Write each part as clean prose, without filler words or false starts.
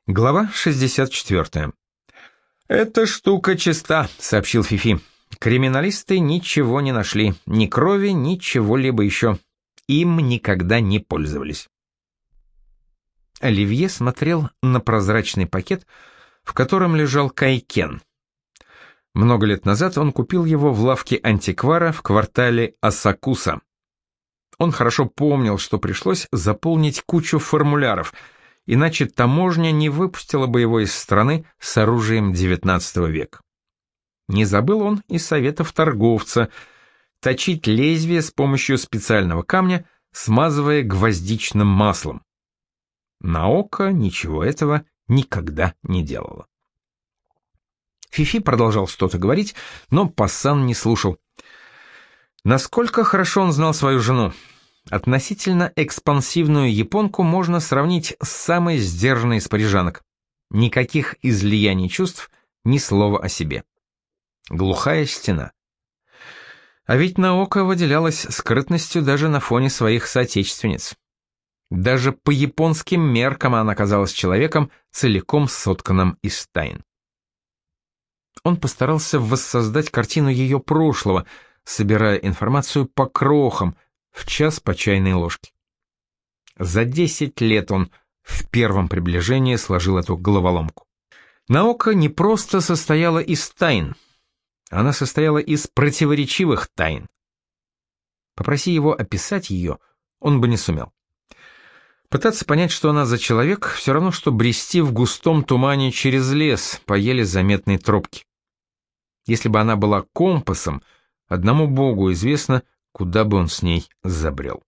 Глава 64. «Эта штука чиста», — сообщил Фифи. «Криминалисты ничего не нашли, ни крови, ни чего-либо еще. Им никогда не пользовались». Оливье смотрел на прозрачный пакет, в котором лежал кайкен. Много лет назад он купил его в лавке антиквара в квартале Асакуса. Он хорошо помнил, что пришлось заполнить кучу формуляров, иначе таможня не выпустила бы его из страны с оружием XIX века. Не забыл он и советов торговца — точить лезвие с помощью специального камня, смазывая гвоздичным маслом. Наока ничего этого никогда не делала. Фифи продолжал что-то говорить, но Пассан не слушал. Насколько хорошо он знал свою жену. Относительно экспансивную японку можно сравнить с самой сдержанной из парижанок. Никаких излияний чувств, ни слова о себе. Глухая стена. А ведь Наока выделялась скрытностью даже на фоне своих соотечественниц. Даже по японским меркам она казалась человеком, целиком сотканным из тайн. Он постарался воссоздать картину ее прошлого, собирая информацию по крохам, в час по чайной ложке. За 10 лет он в первом приближении сложил эту головоломку. Наока не просто состояла из тайн, она состояла из противоречивых тайн. Попроси его описать ее, он бы не сумел. Пытаться понять, что она за человек, все равно, что брести в густом тумане через лес по еле заметной тропке. Если бы она была компасом, одному Богу известно, куда бы он с ней забрел.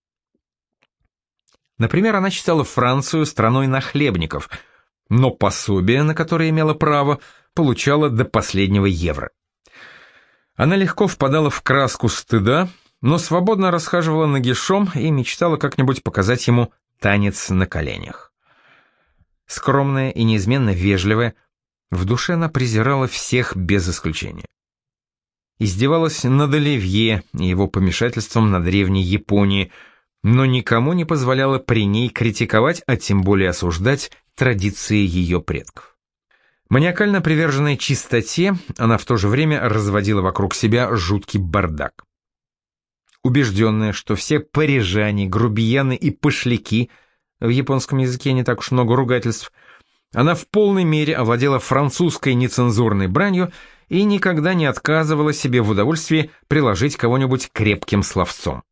Например, она считала Францию страной нахлебников, но пособие, на которое имела право, получала до последнего евро. Она легко впадала в краску стыда, но свободно расхаживала нагишом и мечтала как-нибудь показать ему танец на коленях. Скромная и неизменно вежливая, в душе она презирала всех без исключения. Издевалась над Оливье и его помешательством на древней Японии, но никому не позволяла при ней критиковать, а тем более осуждать традиции ее предков. Маниакально приверженной чистоте, она в то же время разводила вокруг себя жуткий бардак. Убежденная, что все парижане, грубияны и пошляки, в японском языке не так уж много ругательств, она в полной мере овладела французской нецензурной бранью и никогда не отказывала себе в удовольствии приложить кого-нибудь крепким словцом.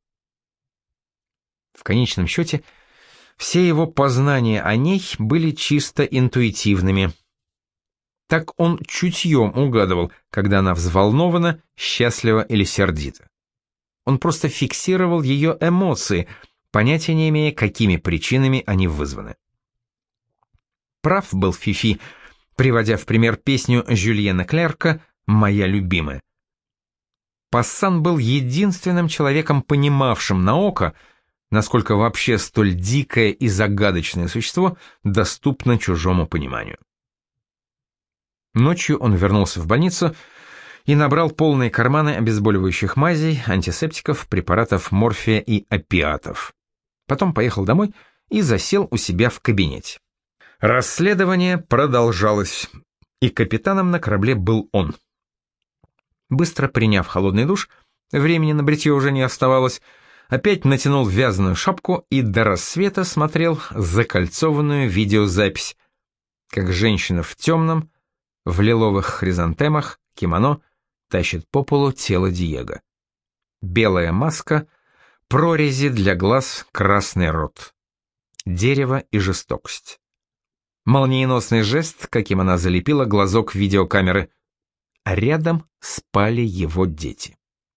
В конечном счете, все его познания о ней были чисто интуитивными. Так он чутьем угадывал, когда она взволнована, счастлива или сердита. Он просто фиксировал ее эмоции, понятия не имея, какими причинами они вызваны. Прав был Фифи, приводя в пример песню Жюльена Клерка «Моя любимая». Пассан был единственным человеком, понимавшим Наока, насколько вообще столь дикое и загадочное существо доступно чужому пониманию. Ночью он вернулся в больницу и набрал полные карманы обезболивающих мазей, антисептиков, препаратов морфия и опиатов. Потом поехал домой и засел у себя в кабинете. Расследование продолжалось, и капитаном на корабле был он. Быстро приняв холодный душ, времени на бритье уже не оставалось, опять натянул вязаную шапку и до рассвета смотрел закольцованную видеозапись, как женщина в темном, в лиловых хризантемах, кимоно, тащит по полу тело Диего. Белая маска, прорези для глаз, красный рот. Дерево и жестокость. Молниеносный жест, каким она залепила глазок видеокамеры, а рядом спали его дети.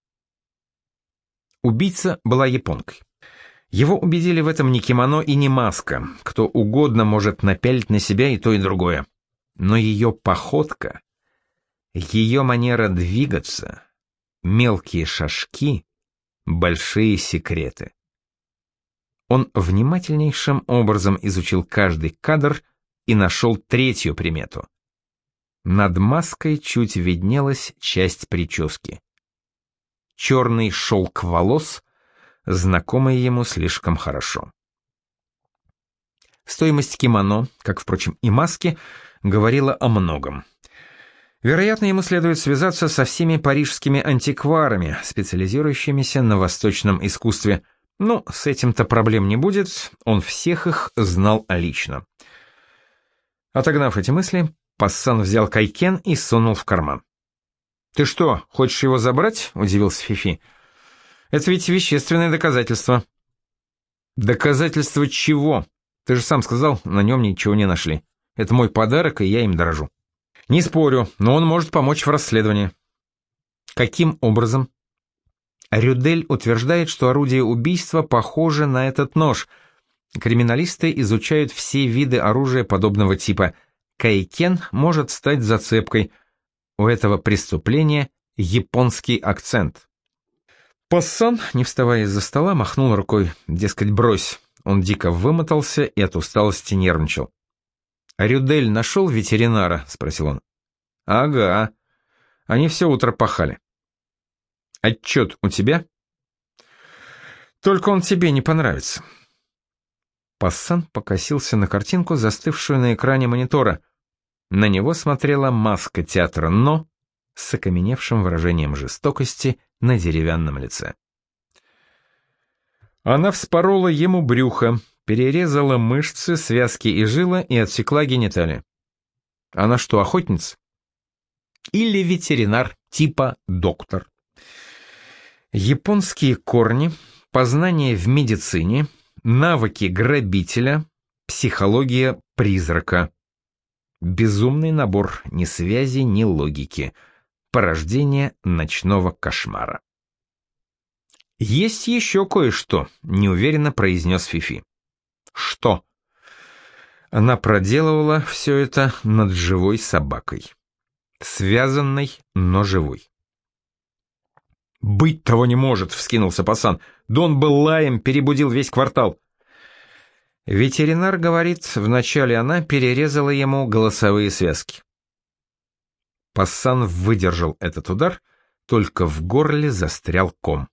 Убийца была японкой. Его убедили в этом не кимоно и не маска, кто угодно может напялить на себя и то, и другое. Но ее походка, ее манера двигаться, мелкие шажки, большие секреты. Он внимательнейшим образом изучил каждый кадр и нашел третью примету. Над маской чуть виднелась часть прически. Черный шелк волос, знакомый ему слишком хорошо. Стоимость кимоно, как, впрочем, и маски, говорила о многом. Вероятно, ему следует связаться со всеми парижскими антикварами, специализирующимися на восточном искусстве. Ну, с этим-то проблем не будет, он всех их знал лично. Отогнав эти мысли, Пассан взял кайкен и сунул в карман. «Ты что, хочешь его забрать?» — удивился Фифи. «Это ведь вещественное доказательство». «Доказательство чего? Ты же сам сказал, на нем ничего не нашли. Это мой подарок, и я им дорожу». «Не спорю, но он может помочь в расследовании». «Каким образом?» Рюдель утверждает, что орудие убийства похоже на этот нож. Криминалисты изучают все виды оружия подобного типа. Кайкен может стать зацепкой. У этого преступления японский акцент. Пассан, не вставая из-за стола, махнул рукой, дескать, брось. Он дико вымотался и от усталости нервничал. «Рюдель нашел ветеринара?» — спросил он. «Ага. Они все утро пахали». «Отчет у тебя?» «Только он тебе не понравится». Пассан покосился на картинку, застывшую на экране монитора. На него смотрела маска театра «Но» с окаменевшим выражением жестокости на деревянном лице. Она вспорола ему брюхо, перерезала мышцы, связки и жилы и отсекла гениталии. Она что, охотница? Или ветеринар, типа доктор? Японские корни, познания в медицине, навыки грабителя, психология призрака. Безумный набор ни связи, ни логики. Порождение ночного кошмара. «Есть еще кое-что», — неуверенно произнес Фифи. «Что?» Она проделывала все это над живой собакой. Связанной, но живой. «Быть того не может», — вскинулся Пассан. «Дон был лаем, перебудил весь квартал». Ветеринар говорит, вначале она перерезала ему голосовые связки. Пассан выдержал этот удар, только в горле застрял ком.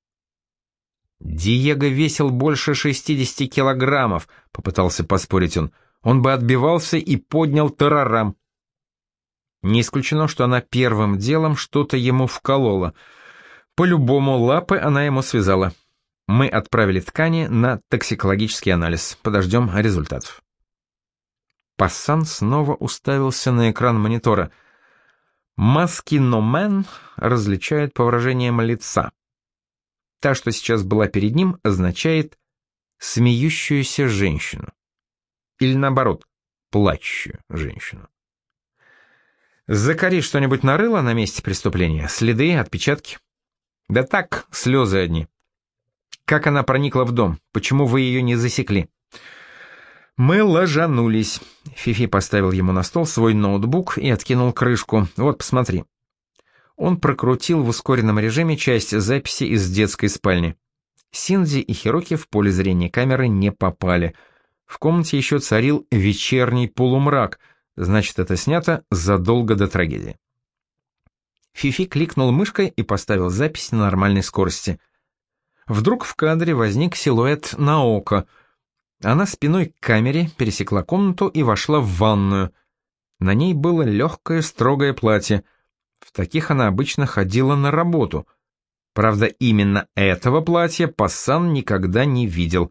«Диего весил больше 60 килограммов», — попытался поспорить он. «Он бы отбивался и поднял тарарам». Не исключено, что она первым делом что-то ему вколола. По-любому лапы она ему связала. Мы отправили ткани на токсикологический анализ. Подождем результатов. Пассан снова уставился на экран монитора. Маскиномен различает по выражениям лица. Та, что сейчас была перед ним, означает смеющуюся женщину. Или наоборот, плачущую женщину. Закари что-нибудь нарыла на месте преступления? Следы, отпечатки? Да так, слезы одни. Как она проникла в дом? Почему вы ее не засекли? Мы ложанулись. Фифи поставил ему на стол свой ноутбук и откинул крышку. Вот, посмотри. Он прокрутил в ускоренном режиме часть записи из детской спальни. Синдзи и Хироки в поле зрения камеры не попали. В комнате еще царил вечерний полумрак, значит, это снято задолго до трагедии. Фифи кликнул мышкой и поставил запись на нормальной скорости. Вдруг в кадре возник силуэт Наоко. Она спиной к камере пересекла комнату и вошла в ванную. На ней было легкое строгое платье. В таких она обычно ходила на работу. Правда, именно этого платья Пассан никогда не видел.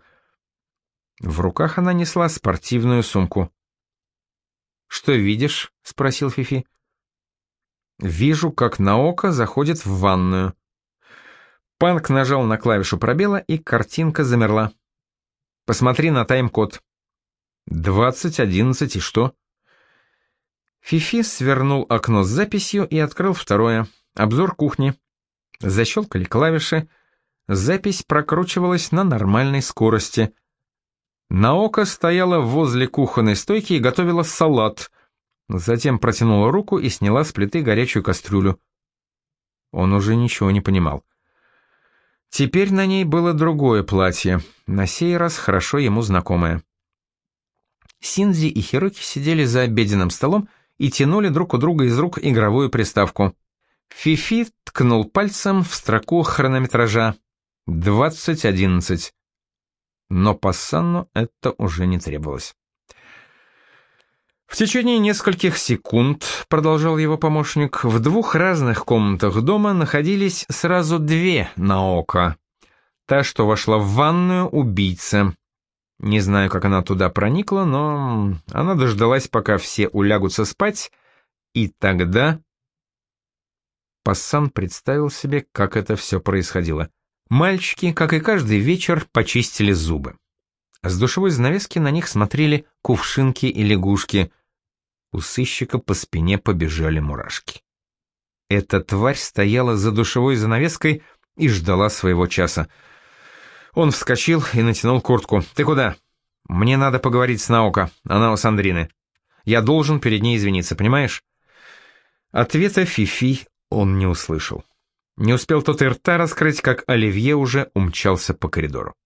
В руках она несла спортивную сумку. «Что видишь?» — спросил Фифи. «Вижу, как Наоко заходит в ванную». Панк нажал на клавишу пробела, и картинка замерла. «Посмотри на тайм-код». 20:11 и что?» Фифи свернул окно с записью и открыл второе. Обзор кухни. Защелкали клавиши. Запись прокручивалась на нормальной скорости. Наоко стояла возле кухонной стойки и готовила салат. Затем протянула руку и сняла с плиты горячую кастрюлю. Он уже ничего не понимал. Теперь на ней было другое платье, на сей раз хорошо ему знакомое. Синдзи и Хироки сидели за обеденным столом и тянули друг у друга из рук игровую приставку. Фифи ткнул пальцем в строку хронометража. 20:11. Но Пассану это уже не требовалось. В течение нескольких секунд, продолжал его помощник, в двух разных комнатах дома находились сразу две Наока. Та, что вошла в ванную, убийца. Не знаю, как она туда проникла, но она дождалась, пока все улягутся спать, и тогда... Пассан представил себе, как это все происходило. Мальчики, как и каждый вечер, почистили зубы. С душевой занавески на них смотрели кувшинки и лягушки. У сыщика по спине побежали мурашки. Эта тварь стояла за душевой занавеской и ждала своего часа. Он вскочил и натянул куртку. «Ты куда?» «Мне надо поговорить с Наока, она у Сандрины. Я должен перед ней извиниться, понимаешь?» Ответа Фифи он не услышал. Не успел тот и рта раскрыть, как Оливье уже умчался по коридору.